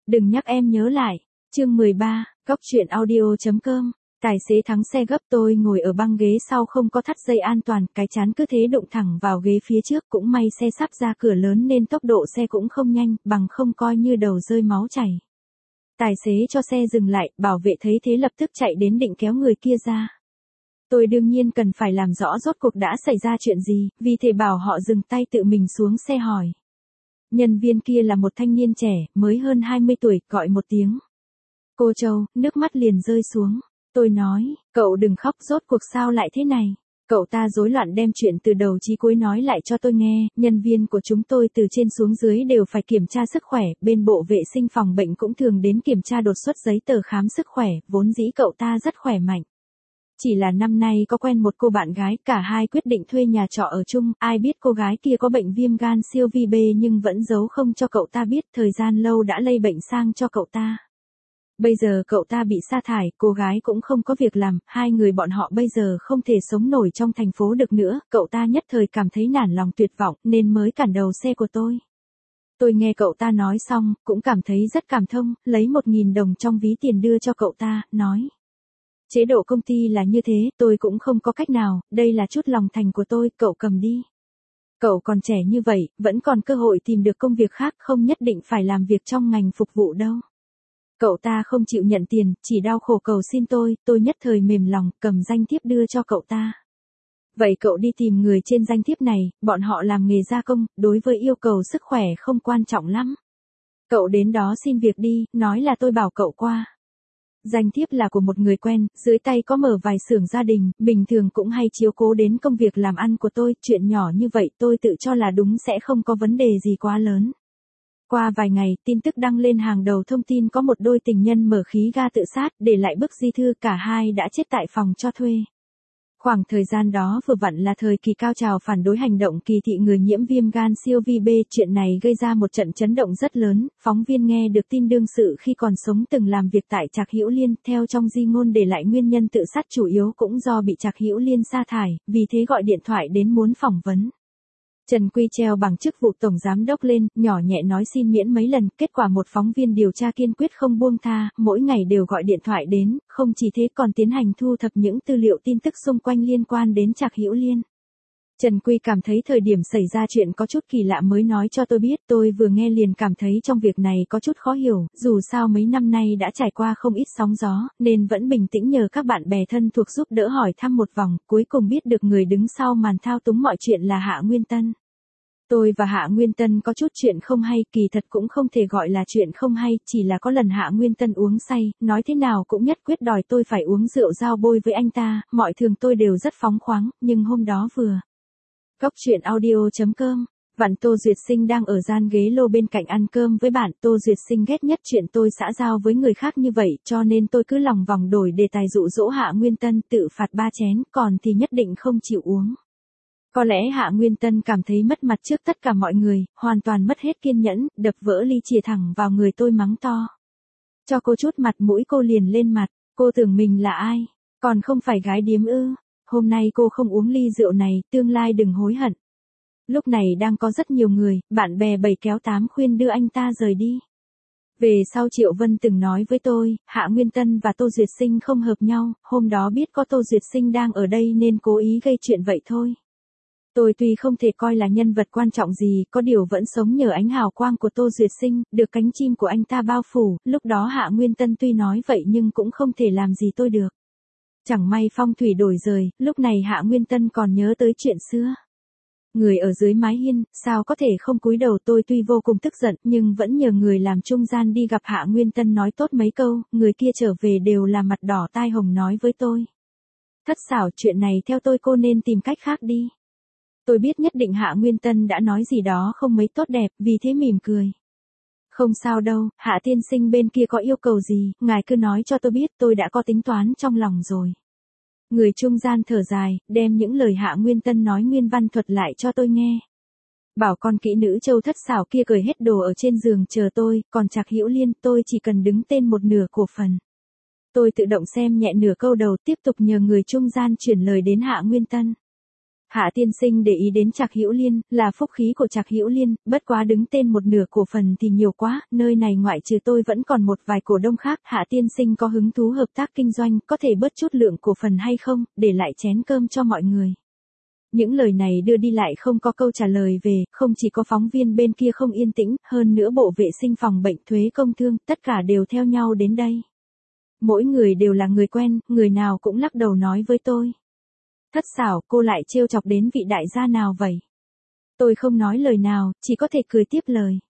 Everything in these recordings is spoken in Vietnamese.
Đừng nhắc em nhớ lại. Chương 13, Góc truyện audio.com. Tài xế thắng xe gấp, tôi ngồi ở băng ghế sau không có thắt dây an toàn, cái chán cứ thế đụng thẳng vào ghế phía trước, cũng may xe sắp ra cửa lớn nên tốc độ xe cũng không nhanh, bằng không coi như đầu rơi máu chảy. Tài xế cho xe dừng lại, bảo vệ thấy thế lập tức chạy đến định kéo người kia ra. Tôi đương nhiên cần phải làm rõ rốt cuộc đã xảy ra chuyện gì, vì thế bảo họ dừng tay, tự mình xuống xe hỏi. Nhân viên kia là một thanh niên trẻ, mới hơn 20 tuổi, gọi một tiếng. Cô Châu, nước mắt liền rơi xuống. Tôi nói, cậu đừng khóc, rốt cuộc sao lại thế này. Cậu ta rối loạn đem chuyện từ đầu chí cuối nói lại cho tôi nghe, nhân viên của chúng tôi từ trên xuống dưới đều phải kiểm tra sức khỏe, bên bộ vệ sinh phòng bệnh cũng thường đến kiểm tra đột xuất giấy tờ khám sức khỏe, vốn dĩ cậu ta rất khỏe mạnh. Chỉ là năm nay có quen một cô bạn gái, cả hai quyết định thuê nhà trọ ở chung, ai biết cô gái kia có bệnh viêm gan siêu vi B nhưng vẫn giấu không cho cậu ta biết, thời gian lâu đã lây bệnh sang cho cậu ta. Bây giờ cậu ta bị sa thải, cô gái cũng không có việc làm, hai người bọn họ bây giờ không thể sống nổi trong thành phố được nữa, cậu ta nhất thời cảm thấy nản lòng tuyệt vọng, nên mới cản đầu xe của tôi. Tôi nghe cậu ta nói xong, cũng cảm thấy rất cảm thông, lấy 1.000 đồng trong ví tiền đưa cho cậu ta, nói. Chế độ công ty là như thế, tôi cũng không có cách nào, đây là chút lòng thành của tôi, cậu cầm đi. Cậu còn trẻ như vậy, vẫn còn cơ hội tìm được công việc khác, không nhất định phải làm việc trong ngành phục vụ đâu. Cậu ta không chịu nhận tiền, chỉ đau khổ cầu xin tôi nhất thời mềm lòng, cầm danh thiếp đưa cho cậu ta. Vậy cậu đi tìm người trên danh thiếp này, bọn họ làm nghề gia công, đối với yêu cầu sức khỏe không quan trọng lắm. Cậu đến đó xin việc đi, nói là tôi bảo cậu qua. Danh thiếp là của một người quen, dưới tay có mở vài xưởng gia đình, bình thường cũng hay chiếu cố đến công việc làm ăn của tôi, chuyện nhỏ như vậy tôi tự cho là đúng sẽ không có vấn đề gì quá lớn. Qua vài ngày, tin tức đăng lên hàng đầu thông tin có một đôi tình nhân mở khí ga tự sát, để lại bức di thư, cả hai đã chết tại phòng cho thuê. Khoảng thời gian đó vừa vặn là thời kỳ cao trào phản đối hành động kỳ thị người nhiễm viêm gan siêu vi B, chuyện này gây ra một trận chấn động rất lớn, phóng viên nghe được tin đương sự khi còn sống từng làm việc tại Trạc Hữu Liên, theo trong di ngôn để lại nguyên nhân tự sát chủ yếu cũng do bị Trạc Hữu Liên sa thải, vì thế gọi điện thoại đến muốn phỏng vấn. Trần Quy treo bằng chức vụ tổng giám đốc lên, nhỏ nhẹ nói xin miễn mấy lần, kết quả một phóng viên điều tra kiên quyết không buông tha, mỗi ngày đều gọi điện thoại đến, không chỉ thế còn tiến hành thu thập những tư liệu tin tức xung quanh liên quan đến Trạc Hữu Liên. Trần Quy cảm thấy thời điểm xảy ra chuyện có chút kỳ lạ mới nói cho tôi biết, tôi vừa nghe liền cảm thấy trong việc này có chút khó hiểu, dù sao mấy năm nay đã trải qua không ít sóng gió, nên vẫn bình tĩnh nhờ các bạn bè thân thuộc giúp đỡ hỏi thăm một vòng, cuối cùng biết được người đứng sau màn thao túng mọi chuyện là Hạ Nguyên Tân. Tôi và Hạ Nguyên Tân có chút chuyện không hay, kỳ thật cũng không thể gọi là chuyện không hay, chỉ là có lần Hạ Nguyên Tân uống say, nói thế nào cũng nhất quyết đòi tôi phải uống rượu giao bôi với anh ta, mọi thường tôi đều rất phóng khoáng, nhưng hôm đó vừa. Góc truyện audio.com. Bạn Tô Duyệt Sinh đang ở gian ghế lô bên cạnh ăn cơm với bạn, Tô Duyệt Sinh ghét nhất chuyện tôi xã giao với người khác như vậy, cho nên tôi cứ lòng vòng đổi đề tài dụ dỗ Hạ Nguyên Tân tự phạt 3 chén, còn thì nhất định không chịu uống. Có lẽ Hạ Nguyên Tân cảm thấy mất mặt trước tất cả mọi người, hoàn toàn mất hết kiên nhẫn, đập vỡ ly chìa thẳng vào người tôi mắng to. Cho cô chút mặt mũi cô liền lên mặt, cô tưởng mình là ai, còn không phải gái điếm ư, hôm nay cô không uống ly rượu này, tương lai đừng hối hận. Lúc này đang có rất nhiều người, bạn bè 7 kéo 8 khuyên đưa anh ta rời đi. Về sau Triệu Vân từng nói với tôi, Hạ Nguyên Tân và Tô Duyệt Sinh không hợp nhau, hôm đó biết có Tô Duyệt Sinh đang ở đây nên cố ý gây chuyện vậy thôi. Tôi tuy không thể coi là nhân vật quan trọng gì, có điều vẫn sống nhờ ánh hào quang của Tô Duyệt Sinh, được cánh chim của anh ta bao phủ, lúc đó Hạ Nguyên Tân tuy nói vậy nhưng cũng không thể làm gì tôi được. Chẳng may phong thủy đổi rời, lúc này Hạ Nguyên Tân còn nhớ tới chuyện xưa. Người ở dưới mái hiên, sao có thể không cúi đầu, tôi tuy vô cùng tức giận nhưng vẫn nhờ người làm trung gian đi gặp Hạ Nguyên Tân nói tốt mấy câu, người kia trở về đều là mặt đỏ tai hồng nói với tôi. Thất xảo, chuyện này theo tôi cô nên tìm cách khác đi. Tôi biết nhất định Hạ Nguyên Tân đã nói gì đó không mấy tốt đẹp, vì thế mỉm cười. Không sao đâu, Hạ tiên sinh bên kia có yêu cầu gì, ngài cứ nói cho tôi biết, tôi đã có tính toán trong lòng rồi. Người trung gian thở dài, đem những lời Hạ Nguyên Tân nói nguyên văn thuật lại cho tôi nghe. Bảo con kỹ nữ Châu Thất xảo kia cởi hết đồ ở trên giường chờ tôi, còn Trạc Hữu Liên tôi chỉ cần đứng tên một nửa cổ phần. Tôi tự động xem nhẹ nửa câu đầu, tiếp tục nhờ người trung gian chuyển lời đến Hạ Nguyên Tân. Hạ tiên sinh để ý đến Trạc Hữu Liên, là phúc khí của Trạc Hữu Liên, bất quá đứng tên một nửa cổ phần thì nhiều quá, nơi này ngoại trừ tôi vẫn còn một vài cổ đông khác, Hạ tiên sinh có hứng thú hợp tác kinh doanh, có thể bớt chút lượng cổ phần hay không, để lại chén cơm cho mọi người. Những lời này đưa đi lại không có câu trả lời về, không chỉ có phóng viên bên kia không yên tĩnh, hơn nữa bộ vệ sinh phòng bệnh thuế công thương, tất cả đều theo nhau đến đây. Mỗi người đều là người quen, người nào cũng lắc đầu nói với tôi. Thất xảo, cô lại trêu chọc đến vị đại gia nào vậy? Tôi không nói lời nào, chỉ có thể cười tiếp lời.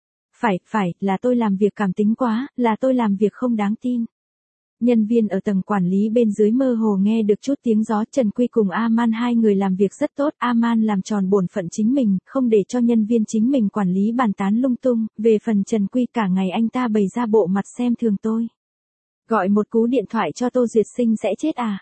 Phải, là tôi làm việc cảm tính quá, là tôi làm việc không đáng tin. Nhân viên ở tầng quản lý bên dưới mơ hồ nghe được chút tiếng gió. Trần Quy cùng Aman hai người làm việc rất tốt. Aman làm tròn bổn phận chính mình, không để cho nhân viên chính mình quản lý bàn tán lung tung. Về phần Trần Quy cả ngày anh ta bày ra bộ mặt xem thường tôi. Gọi một cú điện thoại cho Tô Duyệt Sinh sẽ chết à?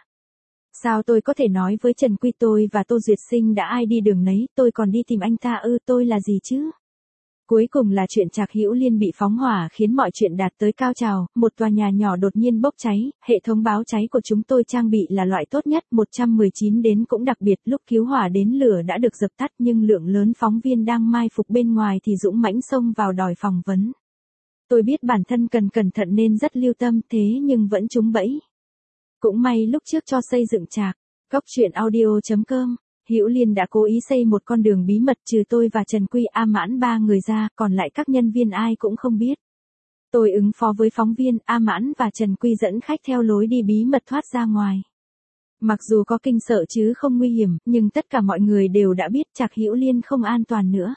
Sao tôi có thể nói với Trần Quy tôi và Tô Duyệt Sinh đã ai đi đường nấy, tôi còn đi tìm anh ta tôi là gì chứ? Cuối cùng là chuyện Trạc Hữu Liên bị phóng hỏa khiến mọi chuyện đạt tới cao trào, một tòa nhà nhỏ đột nhiên bốc cháy, hệ thống báo cháy của chúng tôi trang bị là loại tốt nhất, 119 đến cũng đặc biệt, lúc cứu hỏa đến lửa đã được dập tắt nhưng lượng lớn phóng viên đang mai phục bên ngoài thì dũng mãnh xông vào đòi phỏng vấn. Tôi biết bản thân cần cẩn thận nên rất lưu tâm thế nhưng vẫn trúng bẫy. Cũng may lúc trước cho xây dựng Trạc, Góc Chuyện Audio.com, Hữu Liên đã cố ý xây một con đường bí mật trừ tôi và Trần Quy A Mãn ba người ra, còn lại các nhân viên ai cũng không biết. Tôi ứng phó với phóng viên, A Mãn và Trần Quy dẫn khách theo lối đi bí mật thoát ra ngoài. Mặc dù có kinh sợ chứ không nguy hiểm, nhưng tất cả mọi người đều đã biết Trạc Hữu Liên không an toàn nữa.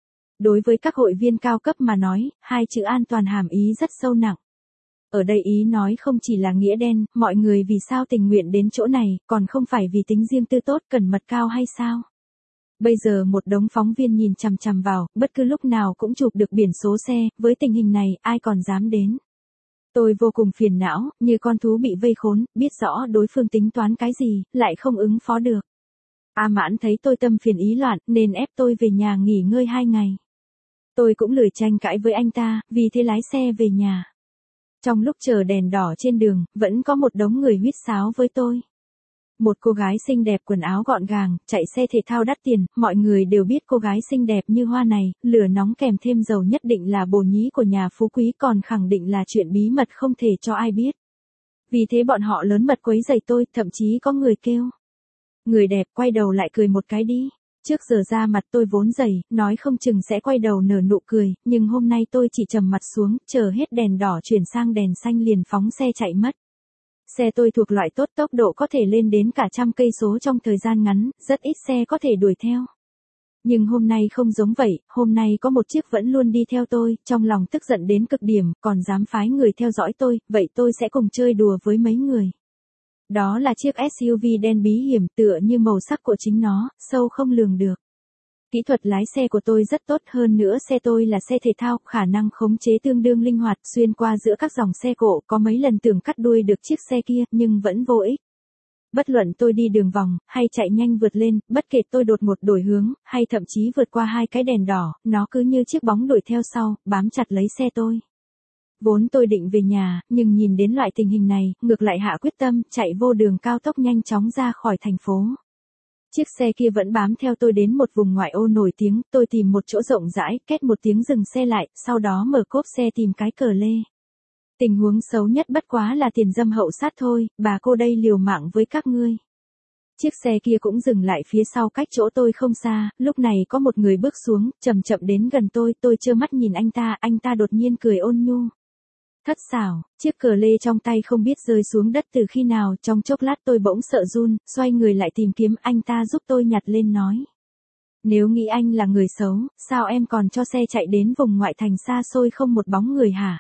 Đối với các hội viên cao cấp mà nói, hai chữ an toàn hàm ý rất sâu nặng. Ở đây ý nói không chỉ là nghĩa đen, mọi người vì sao tình nguyện đến chỗ này, còn không phải vì tính riêng tư tốt cẩn mật cao hay sao? Bây giờ một đống phóng viên nhìn chằm chằm vào, bất cứ lúc nào cũng chụp được biển số xe, với tình hình này, ai còn dám đến? Tôi vô cùng phiền não, như con thú bị vây khốn, biết rõ đối phương tính toán cái gì, lại không ứng phó được. A Mãn thấy tôi tâm phiền ý loạn, nên ép tôi về nhà nghỉ ngơi 2 ngày. Tôi cũng lười tranh cãi với anh ta, vì thế lái xe về nhà. Trong lúc chờ đèn đỏ trên đường, vẫn có một đống người huýt sáo với tôi. Một cô gái xinh đẹp quần áo gọn gàng, chạy xe thể thao đắt tiền, mọi người đều biết cô gái xinh đẹp như hoa này, lửa nóng kèm thêm dầu nhất định là bồ nhí của nhà phú quý còn khẳng định là chuyện bí mật không thể cho ai biết. Vì thế bọn họ lớn mật quấy rầy tôi, thậm chí có người kêu. Người đẹp quay đầu lại cười một cái đi. Trước giờ ra mặt tôi vốn dày, nói không chừng sẽ quay đầu nở nụ cười, nhưng hôm nay tôi chỉ trầm mặt xuống, chờ hết đèn đỏ chuyển sang đèn xanh liền phóng xe chạy mất. Xe tôi thuộc loại tốt, tốc độ có thể lên đến cả 100 cây số trong thời gian ngắn, rất ít xe có thể đuổi theo. Nhưng hôm nay không giống vậy, hôm nay có một chiếc vẫn luôn đi theo tôi, trong lòng tức giận đến cực điểm, còn dám phái người theo dõi tôi, vậy tôi sẽ cùng chơi đùa với mấy người. Đó là chiếc SUV đen bí hiểm tựa như màu sắc của chính nó, sâu không lường được. Kỹ thuật lái xe của tôi rất tốt hơn nữa xe tôi là xe thể thao, khả năng khống chế tương đương linh hoạt xuyên qua giữa các dòng xe cộ, có mấy lần tưởng cắt đuôi được chiếc xe kia nhưng vẫn vô ích. Bất luận tôi đi đường vòng, hay chạy nhanh vượt lên, bất kể tôi đột ngột đổi hướng, hay thậm chí vượt qua 2 cái đèn đỏ, nó cứ như chiếc bóng đuổi theo sau, bám chặt lấy xe tôi. Vốn tôi định về nhà, nhưng nhìn đến loại tình hình này, ngược lại hạ quyết tâm, chạy vô đường cao tốc nhanh chóng ra khỏi thành phố. Chiếc xe kia vẫn bám theo tôi đến một vùng ngoại ô nổi tiếng, tôi tìm một chỗ rộng rãi, két một tiếng dừng xe lại, sau đó mở cốp xe tìm cái cờ lê. Tình huống xấu nhất bất quá là tiền dâm hậu sát thôi, bà cô đây liều mạng với các ngươi. Chiếc xe kia cũng dừng lại phía sau cách chỗ tôi không xa, lúc này có một người bước xuống, chậm chậm đến gần tôi trơ mắt nhìn anh ta đột nhiên cười ôn nhu. Thất xảo, chiếc cờ lê trong tay không biết rơi xuống đất từ khi nào, trong chốc lát tôi bỗng sợ run, xoay người lại tìm kiếm anh ta giúp tôi nhặt lên nói. Nếu nghĩ anh là người xấu, sao em còn cho xe chạy đến vùng ngoại thành xa xôi không một bóng người hả?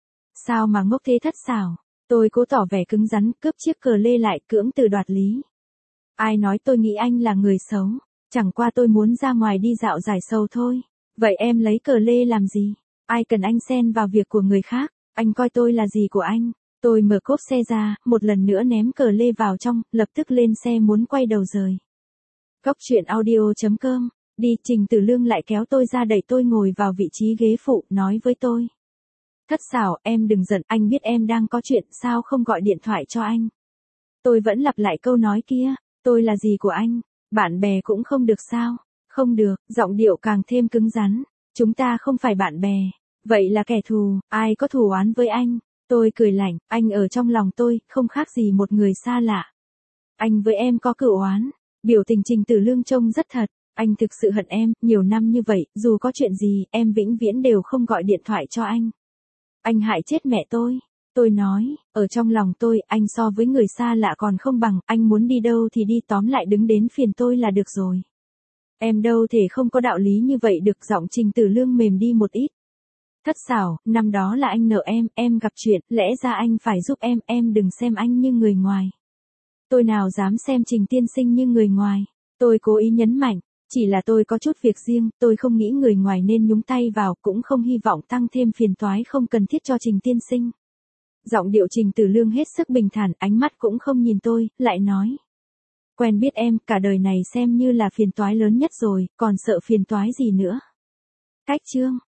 Sao mà ngốc thế thất xảo? Tôi cố tỏ vẻ cứng rắn, cướp chiếc cờ lê lại cưỡng từ đoạt lý. Ai nói tôi nghĩ anh là người xấu? Chẳng qua tôi muốn ra ngoài đi dạo giải sầu thôi. Vậy em lấy cờ lê làm gì? Ai cần anh xen vào việc của người khác? Anh coi tôi là gì của anh? Tôi mở cốp xe ra, một lần nữa ném cờ lê vào trong, lập tức lên xe muốn quay đầu rời. Góc Chuyện Audio.com, đi. Trình Tử Lương lại kéo tôi ra đẩy tôi ngồi vào vị trí ghế phụ, nói với tôi. Thất xảo, em đừng giận, anh biết em đang có chuyện, sao không gọi điện thoại cho anh? Tôi vẫn lặp lại câu nói kia, tôi là gì của anh? Bạn bè cũng không được sao? Không được, giọng điệu càng thêm cứng rắn. Chúng ta không phải bạn bè. Vậy là kẻ thù, ai có thù oán với anh? Tôi cười lạnh, anh ở trong lòng tôi, không khác gì một người xa lạ. Anh với em có cựu oán. Biểu tình Trình Tử Lương trông rất thật. Anh thực sự hận em, nhiều năm như vậy, dù có chuyện gì, em vĩnh viễn đều không gọi điện thoại cho anh. Anh hại chết mẹ tôi. Tôi nói, ở trong lòng tôi, anh so với người xa lạ còn không bằng, anh muốn đi đâu thì đi, tóm lại đứng đến phiền tôi là được rồi. Em đâu thể không có đạo lý như vậy được, giọng Trình Tử Lương mềm đi một ít. Thất xảo, năm đó là anh nợ em gặp chuyện, lẽ ra anh phải giúp em đừng xem anh như người ngoài. Tôi nào dám xem Trình tiên sinh như người ngoài. Tôi cố ý nhấn mạnh, chỉ là tôi có chút việc riêng, tôi không nghĩ người ngoài nên nhúng tay vào, cũng không hy vọng tăng thêm phiền toái không cần thiết cho Trình tiên sinh. Giọng điệu Trình Tử Lương hết sức bình thản, ánh mắt cũng không nhìn tôi, lại nói. Quen biết em, cả đời này xem như là phiền toái lớn nhất rồi, còn sợ phiền toái gì nữa. Cách chương